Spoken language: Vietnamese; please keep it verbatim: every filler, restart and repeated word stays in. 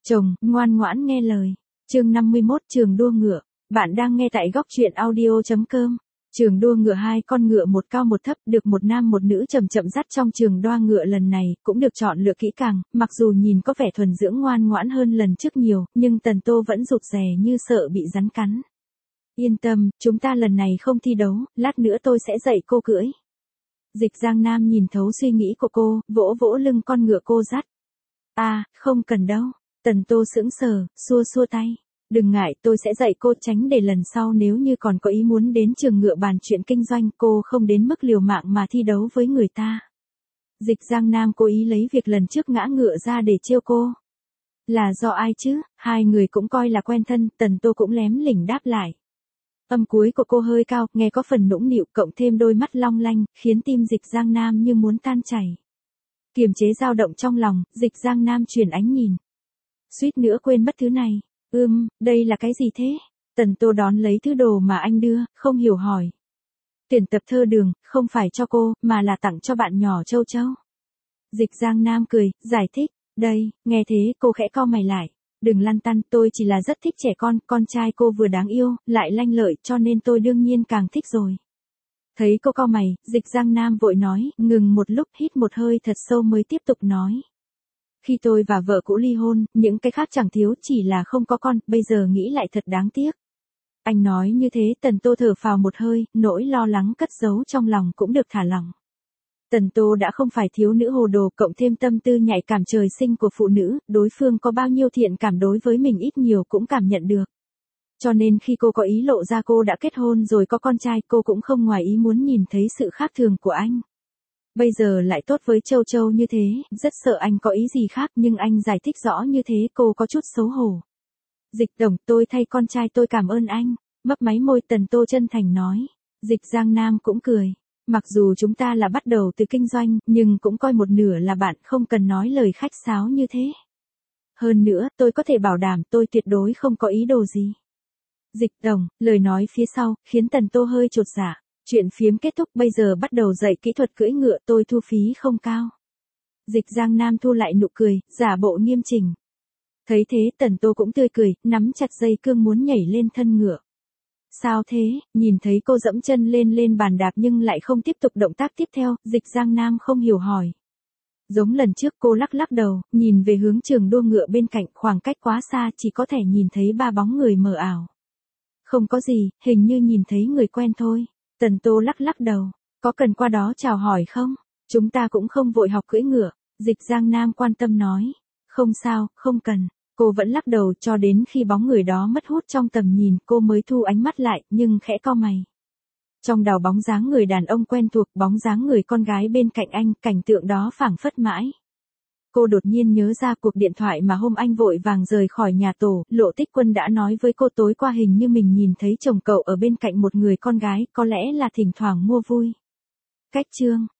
Chồng, ngoan ngoãn nghe lời. Chương năm mươi mốt Trường đua ngựa. Bạn đang nghe tại góc truyện audio chấm com. Trường đua ngựa hai con ngựa một cao một thấp được một nam một nữ chậm chậm dắt trong trường đoa ngựa lần này cũng được chọn lựa kỹ càng, mặc dù nhìn có vẻ thuần dưỡng ngoan ngoãn hơn lần trước nhiều, nhưng Tần Tô vẫn rụt rè như sợ bị rắn cắn. Yên tâm, chúng ta lần này không thi đấu, lát nữa tôi sẽ dạy cô cưỡi. Dịch Giang Nam nhìn thấu suy nghĩ của cô, vỗ vỗ lưng con ngựa cô dắt. À, không cần đâu. Tần Tô sững sờ, xua xua tay. Đừng ngại, tôi sẽ dạy cô, tránh để lần sau nếu như còn có ý muốn đến trường ngựa bàn chuyện kinh doanh, cô không đến mức liều mạng mà thi đấu với người ta. Dịch Giang Nam cố ý lấy việc lần trước ngã ngựa ra để trêu cô. Là do ai chứ, hai người cũng coi là quen thân, Tần Tô cũng lém lỉnh đáp lại. Âm cuối của cô hơi cao, nghe có phần nũng nịu, cộng thêm đôi mắt long lanh, khiến tim Dịch Giang Nam như muốn tan chảy. Kiềm chế dao động trong lòng, Dịch Giang Nam chuyển ánh nhìn. Suýt nữa quên mất thứ này. Ưm, đây là cái gì thế? Tần Tô đón lấy thứ đồ mà anh đưa, không hiểu hỏi. Tuyển tập thơ đường, không phải cho cô, mà là tặng cho bạn nhỏ Châu Châu. Dịch Giang Nam cười, giải thích. Đây, nghe thế cô khẽ cau mày lại. Đừng lăn tăn, tôi chỉ là rất thích trẻ con, con trai cô vừa đáng yêu, lại lanh lợi, cho nên tôi đương nhiên càng thích rồi. Thấy cô cau mày, Dịch Giang Nam vội nói, ngừng một lúc hít một hơi thật sâu mới tiếp tục nói. Khi tôi và vợ cũ ly hôn, những cái khác chẳng thiếu, chỉ là không có con, bây giờ nghĩ lại thật đáng tiếc. Anh nói như thế, Tần Tô thở phào một hơi, nỗi lo lắng cất giấu trong lòng cũng được thả lỏng. Tần Tô đã không phải thiếu nữ hồ đồ, cộng thêm tâm tư nhạy cảm trời sinh của phụ nữ, đối phương có bao nhiêu thiện cảm đối với mình ít nhiều cũng cảm nhận được. Cho nên khi cô có ý lộ ra cô đã kết hôn rồi có con trai, cô cũng không ngoài ý muốn nhìn thấy sự khác thường của anh. Bây giờ lại tốt với Châu Châu như thế, rất sợ anh có ý gì khác, nhưng anh giải thích rõ như thế cô có chút xấu hổ. Dịch tổng, tôi thay con trai tôi cảm ơn anh. Mấp máy môi, Tần Tô chân thành nói. Dịch Giang Nam cũng cười. Mặc dù chúng ta là bắt đầu từ kinh doanh, nhưng cũng coi một nửa là bạn, không cần nói lời khách sáo như thế. Hơn nữa, tôi có thể bảo đảm tôi tuyệt đối không có ý đồ gì. Dịch tổng, lời nói phía sau, khiến Tần Tô hơi chột dạ. Chuyện phiếm kết thúc, bây giờ bắt đầu dạy kỹ thuật cưỡi ngựa, tôi thu phí không cao. Dịch Giang Nam thu lại nụ cười, giả bộ nghiêm chỉnh. Thấy thế, Tần Tô cũng tươi cười, nắm chặt dây cương muốn nhảy lên thân ngựa. Sao thế? Nhìn thấy cô dẫm chân lên lên bàn đạp nhưng lại không tiếp tục động tác tiếp theo, Dịch Giang Nam không hiểu hỏi. Giống lần trước, cô lắc lắc đầu, nhìn về hướng trường đua ngựa bên cạnh, khoảng cách quá xa, chỉ có thể nhìn thấy ba bóng người mờ ảo. Không có gì, hình như nhìn thấy người quen thôi. Tần Tô lắc lắc đầu, có cần qua đó chào hỏi không? Chúng ta cũng không vội học cưỡi ngựa. Dịch Giang Nam quan tâm nói. Không sao, không cần. Cô vẫn lắc đầu cho đến khi bóng người đó mất hút trong tầm nhìn, cô mới thu ánh mắt lại, nhưng khẽ cau mày. Trong đầu bóng dáng người đàn ông quen thuộc, bóng dáng người con gái bên cạnh anh, cảnh tượng đó phảng phất mãi. Cô đột nhiên nhớ ra cuộc điện thoại mà hôm anh vội vàng rời khỏi nhà tổ, Lộ Tích Quân đã nói với cô tối qua, hình như mình nhìn thấy chồng cậu ở bên cạnh một người con gái, có lẽ là thỉnh thoảng mua vui. Cách chương